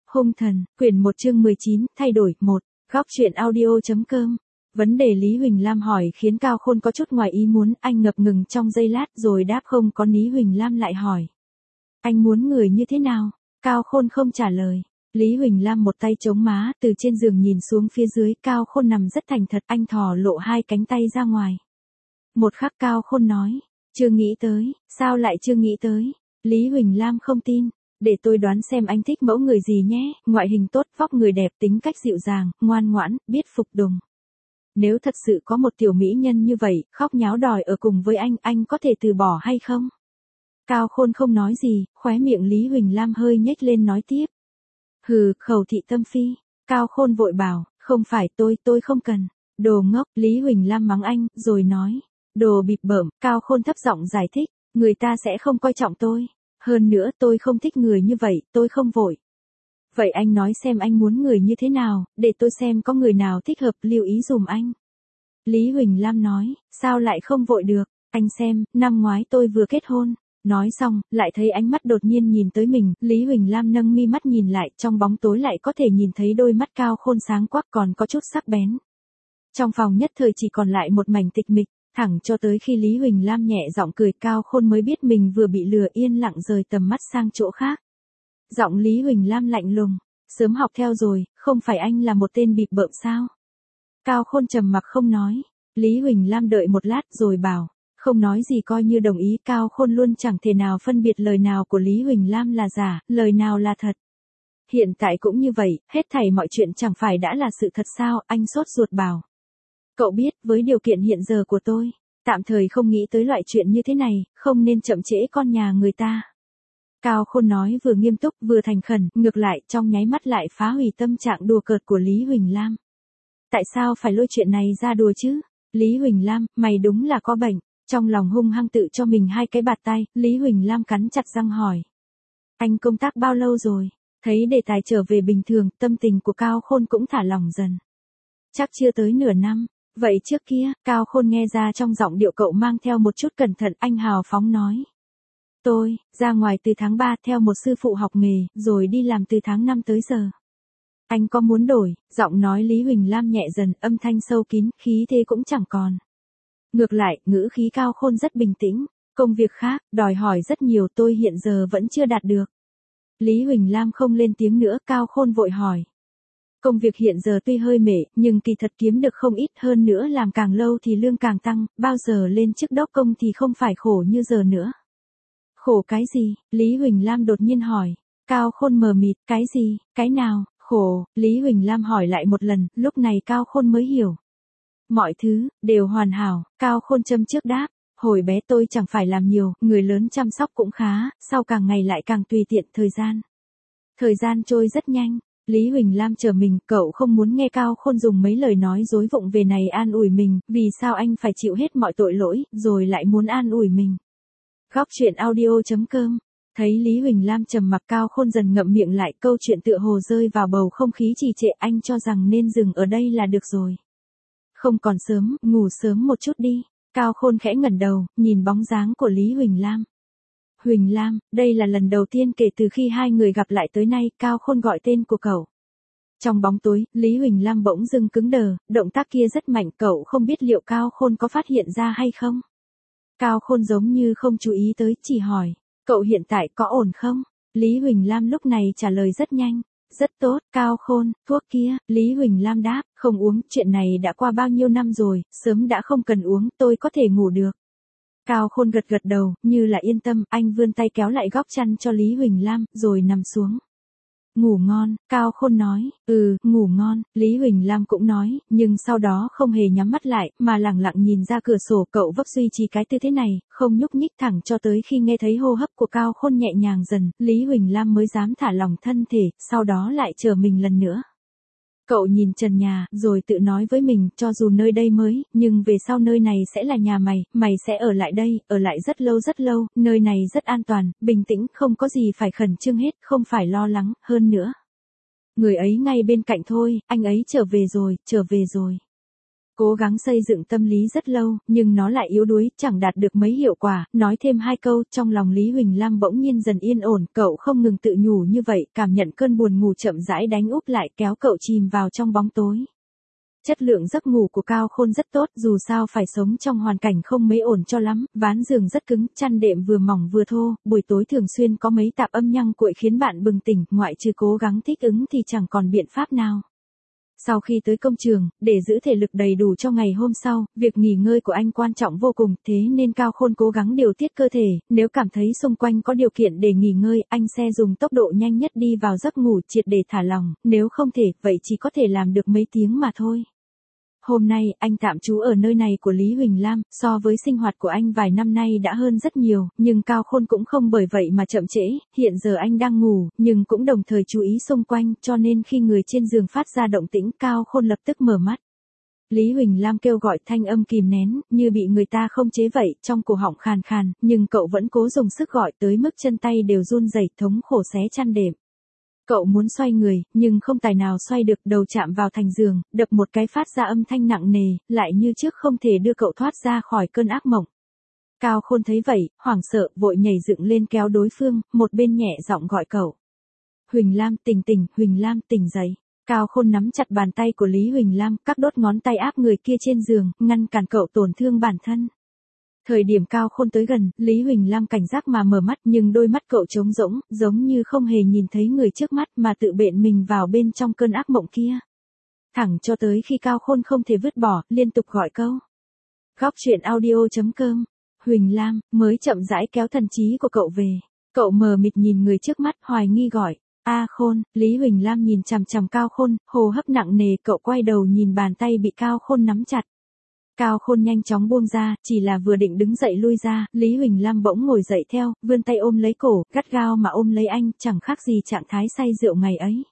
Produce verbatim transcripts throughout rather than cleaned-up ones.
Hung thần, quyển một chương mười chín, thay đổi, một. Góc truyện audio.com. Vấn đề Lý Huỳnh Lam hỏi khiến Cao Khôn có chút ngoài ý muốn, anh ngập ngừng trong giây lát rồi đáp không có. Lý Huỳnh Lam lại hỏi. Anh muốn người như thế nào? Cao Khôn không trả lời. Lý Huỳnh Lam một tay chống má, từ trên giường nhìn xuống phía dưới, Cao Khôn nằm rất thành thật, anh thò lộ hai cánh tay ra ngoài. Một khắc Cao Khôn nói, chưa nghĩ tới, sao lại chưa nghĩ tới? Lý Huỳnh Lam không tin. Để tôi đoán xem anh thích mẫu người gì nhé, ngoại hình tốt, vóc người đẹp, tính cách dịu dàng, ngoan ngoãn, biết phục tùng. Nếu thật sự có một tiểu mỹ nhân như vậy, khóc nháo đòi ở cùng với anh, anh có thể từ bỏ hay không? Cao Khôn không nói gì, khóe miệng Lý Huỳnh Lam hơi nhếch lên nói tiếp. Hừ, khẩu thị tâm phi. Cao Khôn vội bảo, không phải tôi, tôi không cần. Đồ ngốc, Lý Huỳnh Lam mắng anh, rồi nói. Đồ bịp bợm, Cao Khôn thấp giọng giải thích, người ta sẽ không coi trọng tôi. Hơn nữa tôi không thích người như vậy, tôi không vội. Vậy anh nói xem anh muốn người như thế nào, để tôi xem có người nào thích hợp lưu ý dùm anh. Lý Huỳnh Lam nói, sao lại không vội được, anh xem, năm ngoái tôi vừa kết hôn. Nói xong, lại thấy ánh mắt đột nhiên nhìn tới mình, Lý Huỳnh Lam nâng mi mắt nhìn lại, trong bóng tối lại có thể nhìn thấy đôi mắt Cao Khôn sáng quắc còn có chút sắc bén. Trong phòng nhất thời chỉ còn lại một mảnh tịch mịch. Thẳng cho tới khi Lý Huỳnh Lam nhẹ giọng cười, Cao Khôn mới biết mình vừa bị lừa, yên lặng rời tầm mắt sang chỗ khác. Giọng Lý Huỳnh Lam lạnh lùng, sớm học theo rồi, không phải anh là một tên bịp bợm sao? Cao Khôn trầm mặc không nói. Lý Huỳnh Lam đợi một lát rồi bảo, không nói gì coi như đồng ý. Cao Khôn luôn chẳng thể nào phân biệt lời nào của Lý Huỳnh Lam là giả, lời nào là thật. Hiện tại cũng như vậy, hết thảy mọi chuyện chẳng phải đã là sự thật sao? Anh sốt ruột bảo. Cậu biết, với điều kiện hiện giờ của tôi, tạm thời không nghĩ tới loại chuyện như thế này, không nên chậm trễ con nhà người ta. Cao Khôn nói vừa nghiêm túc vừa thành khẩn, ngược lại trong nháy mắt lại phá hủy tâm trạng đùa cợt của Lý Huỳnh Lam. Tại sao phải lôi chuyện này ra đùa chứ? Lý Huỳnh Lam, mày đúng là có bệnh. Trong lòng hung hăng tự cho mình hai cái bạt tay, Lý Huỳnh Lam cắn chặt răng hỏi. Anh công tác bao lâu rồi? Thấy đề tài trở về bình thường, tâm tình của Cao Khôn cũng thả lỏng dần. Chắc chưa tới nửa năm. Vậy trước kia, Cao Khôn nghe ra trong giọng điệu cậu mang theo một chút cẩn thận, anh hào phóng nói. Tôi, ra ngoài từ tháng ba theo một sư phụ học nghề, rồi đi làm từ tháng năm tới giờ. Anh có muốn đổi? Giọng nói Lý Huỳnh Lam nhẹ dần, âm thanh sâu kín, khí thế cũng chẳng còn. Ngược lại, ngữ khí Cao Khôn rất bình tĩnh. Công việc khác, đòi hỏi rất nhiều, tôi hiện giờ vẫn chưa đạt được. Lý Huỳnh Lam không lên tiếng nữa, Cao Khôn vội hỏi. Công việc hiện giờ tuy hơi mệt, nhưng kỳ thật kiếm được không ít, hơn nữa làm càng lâu thì lương càng tăng, bao giờ lên chức đốc công thì không phải khổ như giờ nữa. Khổ cái gì? Lý Huỳnh Lam đột nhiên hỏi. Cao Khôn mờ mịt, cái gì, cái nào, khổ? Lý Huỳnh Lam hỏi lại một lần, lúc này Cao Khôn mới hiểu. Mọi thứ, đều hoàn hảo, Cao Khôn châm trước đáp. Hồi bé tôi chẳng phải làm nhiều, người lớn chăm sóc cũng khá, sau càng ngày lại càng tùy tiện thời gian. Thời gian trôi rất nhanh. Lý Huỳnh Lam chờ mình, cậu không muốn nghe Cao Khôn dùng mấy lời nói dối vụng về này an ủi mình, vì sao anh phải chịu hết mọi tội lỗi, rồi lại muốn an ủi mình. Góc truyện audio.com. Thấy Lý Huỳnh Lam trầm mặc, Cao Khôn dần ngậm miệng lại, câu chuyện tựa hồ rơi vào bầu không khí trì trệ, anh cho rằng nên dừng ở đây là được rồi. Không còn sớm, ngủ sớm một chút đi. Cao Khôn khẽ ngẩng đầu, nhìn bóng dáng của Lý Huỳnh Lam. Huỳnh Lam, đây là lần đầu tiên kể từ khi hai người gặp lại tới nay, Cao Khôn gọi tên của cậu. Trong bóng tối, Lý Huỳnh Lam bỗng dưng cứng đờ, động tác kia rất mạnh, cậu không biết liệu Cao Khôn có phát hiện ra hay không. Cao Khôn giống như không chú ý tới, chỉ hỏi, cậu hiện tại có ổn không? Lý Huỳnh Lam lúc này trả lời rất nhanh, rất tốt. Cao Khôn, thuốc kia, Lý Huỳnh Lam đáp, không uống, chuyện này đã qua bao nhiêu năm rồi, sớm đã không cần uống, tôi có thể ngủ được. Cao Khôn gật gật đầu, như là yên tâm, anh vươn tay kéo lại góc chăn cho Lý Huỳnh Lam, rồi nằm xuống. Ngủ ngon, Cao Khôn nói, ừ, ngủ ngon, Lý Huỳnh Lam cũng nói, nhưng sau đó không hề nhắm mắt lại, mà lẳng lặng nhìn ra cửa sổ, cậu vấp duy trì cái tư thế này, không nhúc nhích thẳng cho tới khi nghe thấy hô hấp của Cao Khôn nhẹ nhàng dần, Lý Huỳnh Lam mới dám thả lỏng thân thể, sau đó lại chờ mình lần nữa. Cậu nhìn trần nhà, rồi tự nói với mình, cho dù nơi đây mới, nhưng về sau nơi này sẽ là nhà mày, mày sẽ ở lại đây, ở lại rất lâu rất lâu, nơi này rất an toàn, bình tĩnh, không có gì phải khẩn trương hết, không phải lo lắng, hơn nữa. Người ấy ngay bên cạnh thôi, anh ấy trở về rồi, trở về rồi. cố gắng xây dựng tâm lý rất lâu, nhưng nó lại yếu đuối, chẳng đạt được mấy hiệu quả, nói thêm hai câu, trong lòng Lý Huỳnh Lam bỗng nhiên dần yên ổn, cậu không ngừng tự nhủ như vậy, cảm nhận cơn buồn ngủ chậm rãi đánh úp lại kéo cậu chìm vào trong bóng tối. Chất lượng giấc ngủ của Cao Khôn rất tốt, dù sao phải sống trong hoàn cảnh không mấy ổn cho lắm, ván giường rất cứng, chăn đệm vừa mỏng vừa thô, buổi tối thường xuyên có mấy tạp âm nhăng cuội khiến bạn bừng tỉnh, ngoại trừ cố gắng thích ứng thì chẳng còn biện pháp nào. Sau khi tới công trường, để giữ thể lực đầy đủ cho ngày hôm sau, việc nghỉ ngơi của anh quan trọng vô cùng, thế nên Cao Khôn cố gắng điều tiết cơ thể, nếu cảm thấy xung quanh có điều kiện để nghỉ ngơi, anh sẽ dùng tốc độ nhanh nhất đi vào giấc ngủ triệt để thả lỏng, nếu không thể, vậy chỉ có thể làm được mấy tiếng mà thôi. Hôm nay, anh tạm trú ở nơi này của Lý Huỳnh Lam, so với sinh hoạt của anh vài năm nay đã hơn rất nhiều, nhưng Cao Khôn cũng không bởi vậy mà chậm trễ, hiện giờ anh đang ngủ, nhưng cũng đồng thời chú ý xung quanh, cho nên khi người trên giường phát ra động tĩnh, Cao Khôn lập tức mở mắt. Lý Huỳnh Lam kêu gọi thanh âm kìm nén, như bị người ta không chế vậy, trong cổ họng khàn khàn, nhưng cậu vẫn cố dùng sức gọi tới mức chân tay đều run rẩy, thống khổ xé chăn đệm. Cậu muốn xoay người, nhưng không tài nào xoay được, đầu chạm vào thành giường, đập một cái phát ra âm thanh nặng nề, lại như trước không thể đưa cậu thoát ra khỏi cơn ác mộng. Cao Khôn thấy vậy, hoảng sợ, vội nhảy dựng lên kéo đối phương, một bên nhẹ giọng gọi cậu. Huỳnh Lam, tỉnh tỉnh, Huỳnh Lam, tỉnh dậy. Cao Khôn nắm chặt bàn tay của Lý Huỳnh Lam, các đốt ngón tay áp người kia trên giường, ngăn cản cậu tổn thương bản thân. Thời điểm Cao Khôn tới gần, Lý Huỳnh Lam cảnh giác mà mở mắt, nhưng đôi mắt cậu trống rỗng, giống như không hề nhìn thấy người trước mắt mà tự bện mình vào bên trong cơn ác mộng kia. Thẳng cho tới khi Cao Khôn không thể vứt bỏ, liên tục gọi câu. Góc truyện audio chấm com. Huỳnh Lam, mới chậm rãi kéo thần trí của cậu về. Cậu mờ mịt nhìn người trước mắt, hoài nghi gọi. A Khôn, Lý Huỳnh Lam nhìn chằm chằm Cao Khôn, hô hấp nặng nề, cậu quay đầu nhìn bàn tay bị Cao Khôn nắm chặt. Cao Khôn nhanh chóng buông ra, chỉ là vừa định đứng dậy lui ra, Lý Huỳnh Lam bỗng ngồi dậy theo, vươn tay ôm lấy cổ, gắt gao mà ôm lấy anh, chẳng khác gì trạng thái say rượu ngày ấy.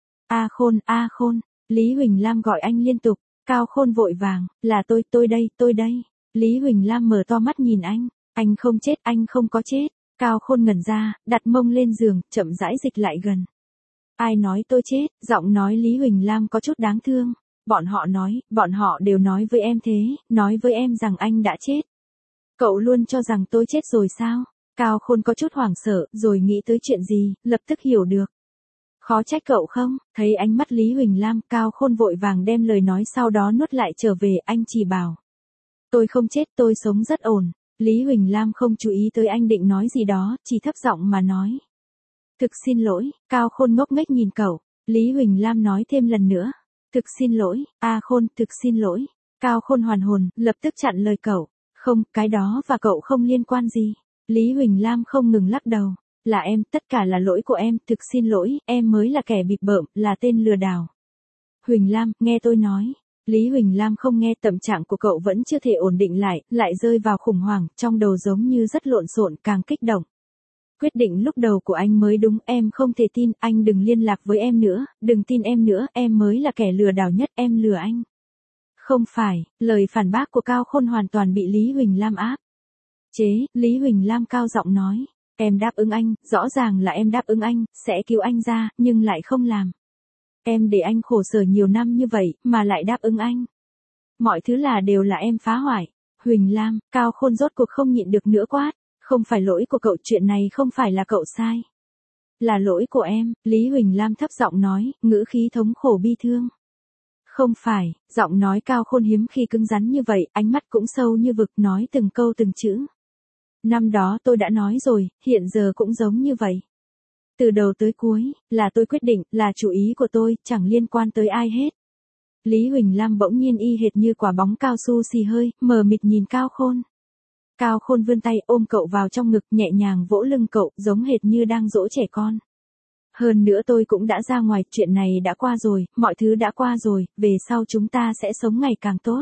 A Khôn, A Khôn, Lý Huỳnh Lam gọi anh liên tục, Cao Khôn vội vàng, là tôi, tôi đây, tôi đây. Lý Huỳnh Lam mở to mắt nhìn anh, anh không chết, anh không có chết. Cao Khôn ngẩn ra, đặt mông lên giường, chậm rãi dịch lại gần. Ai nói tôi chết, giọng nói Lý Huỳnh Lam có chút đáng thương. Bọn họ nói, bọn họ đều nói với em thế, nói với em rằng anh đã chết. Cậu luôn cho rằng tôi chết rồi sao? Cao Khôn có chút hoảng sợ, rồi nghĩ tới chuyện gì, lập tức hiểu được. Khó trách cậu không? Thấy ánh mắt Lý Huỳnh Lam, Cao Khôn vội vàng đem lời nói sau đó nuốt lại trở về, anh chỉ bảo. Tôi không chết, tôi sống rất ổn. Lý Huỳnh Lam không chú ý tới anh định nói gì đó, chỉ thấp giọng mà nói. Thực xin lỗi, Cao Khôn ngốc nghếch nhìn cậu. Lý Huỳnh Lam nói thêm lần nữa. Thực xin lỗi, A Khôn, thực xin lỗi. Cao Khôn hoàn hồn, lập tức chặn lời cậu. Không, cái đó và cậu không liên quan gì. Lý Huỳnh Lam không ngừng lắc đầu. Là em, tất cả là lỗi của em, thực xin lỗi, em mới là kẻ bịp bợm, là tên lừa đảo. Huỳnh Lam, nghe tôi nói. Lý Huỳnh Lam không nghe, tâm trạng của cậu vẫn chưa thể ổn định lại, lại rơi vào khủng hoảng, trong đầu giống như rất lộn xộn, càng kích động. Quyết định lúc đầu của anh mới đúng, em không thể tin, anh đừng liên lạc với em nữa, đừng tin em nữa, em mới là kẻ lừa đảo nhất, em lừa anh. Không phải, lời phản bác của Cao Khôn hoàn toàn bị Lý Huỳnh Lam áp chế. Lý Huỳnh Lam cao giọng nói, em đáp ứng anh, rõ ràng là em đáp ứng anh, sẽ cứu anh ra, nhưng lại không làm. Em để anh khổ sở nhiều năm như vậy, mà lại đáp ứng anh. Mọi thứ là đều là em phá hoại. Huỳnh Lam, Cao Khôn rốt cuộc không nhịn được nữa quát. Không phải lỗi của cậu, chuyện này không phải là cậu sai. Là lỗi của em, Lý Huỳnh Lam thấp giọng nói, ngữ khí thống khổ bi thương. Không phải, giọng nói Cao Khôn hiếm khi cứng rắn như vậy, ánh mắt cũng sâu như vực, nói từng câu từng chữ. Năm đó tôi đã nói rồi, hiện giờ cũng giống như vậy. Từ đầu tới cuối, là tôi quyết định, là chủ ý của tôi, chẳng liên quan tới ai hết. Lý Huỳnh Lam bỗng nhiên y hệt như quả bóng cao su xì hơi, mờ mịt nhìn Cao Khôn. Cao Khôn vươn tay ôm cậu vào trong ngực, nhẹ nhàng vỗ lưng cậu, giống hệt như đang dỗ trẻ con. Hơn nữa tôi cũng đã ra ngoài, chuyện này đã qua rồi, mọi thứ đã qua rồi, về sau chúng ta sẽ sống ngày càng tốt.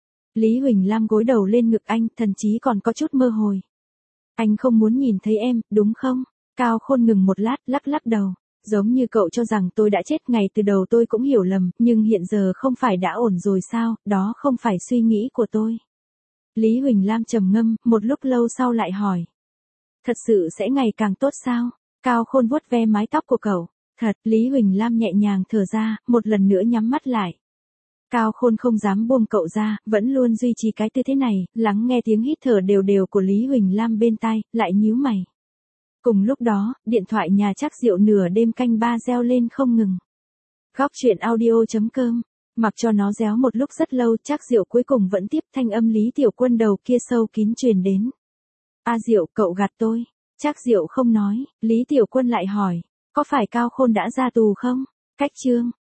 Lý Huỳnh Lam gối đầu lên ngực anh, thần chí còn có chút mơ hồi. Anh không muốn nhìn thấy em, đúng không? Cao Khôn ngừng một lát, lắc lắc đầu. Giống như cậu cho rằng tôi đã chết, ngày từ đầu tôi cũng hiểu lầm, nhưng hiện giờ không phải đã ổn rồi sao, đó không phải suy nghĩ của tôi. Lý Huỳnh Lam trầm ngâm, một lúc lâu sau lại hỏi. Thật sự sẽ ngày càng tốt sao? Cao Khôn vuốt ve mái tóc của cậu. Thật, Lý Huỳnh Lam nhẹ nhàng thở ra, một lần nữa nhắm mắt lại. Cao Khôn không dám buông cậu ra, vẫn luôn duy trì cái tư thế này, lắng nghe tiếng hít thở đều đều của Lý Huỳnh Lam bên tai, lại nhíu mày. Cùng lúc đó, điện thoại nhà Trác Diệu nửa đêm canh ba reo lên không ngừng. Góc truyện audio chấm com. Mặc cho nó réo một lúc rất lâu, Trác Diệu cuối cùng vẫn tiếp, thanh âm Lý Tiểu Quân đầu kia sâu kín truyền đến. A Diệu, cậu gạt tôi. Trác Diệu không nói, Lý Tiểu Quân lại hỏi, có phải Cao Khôn đã ra tù không? Cách chương,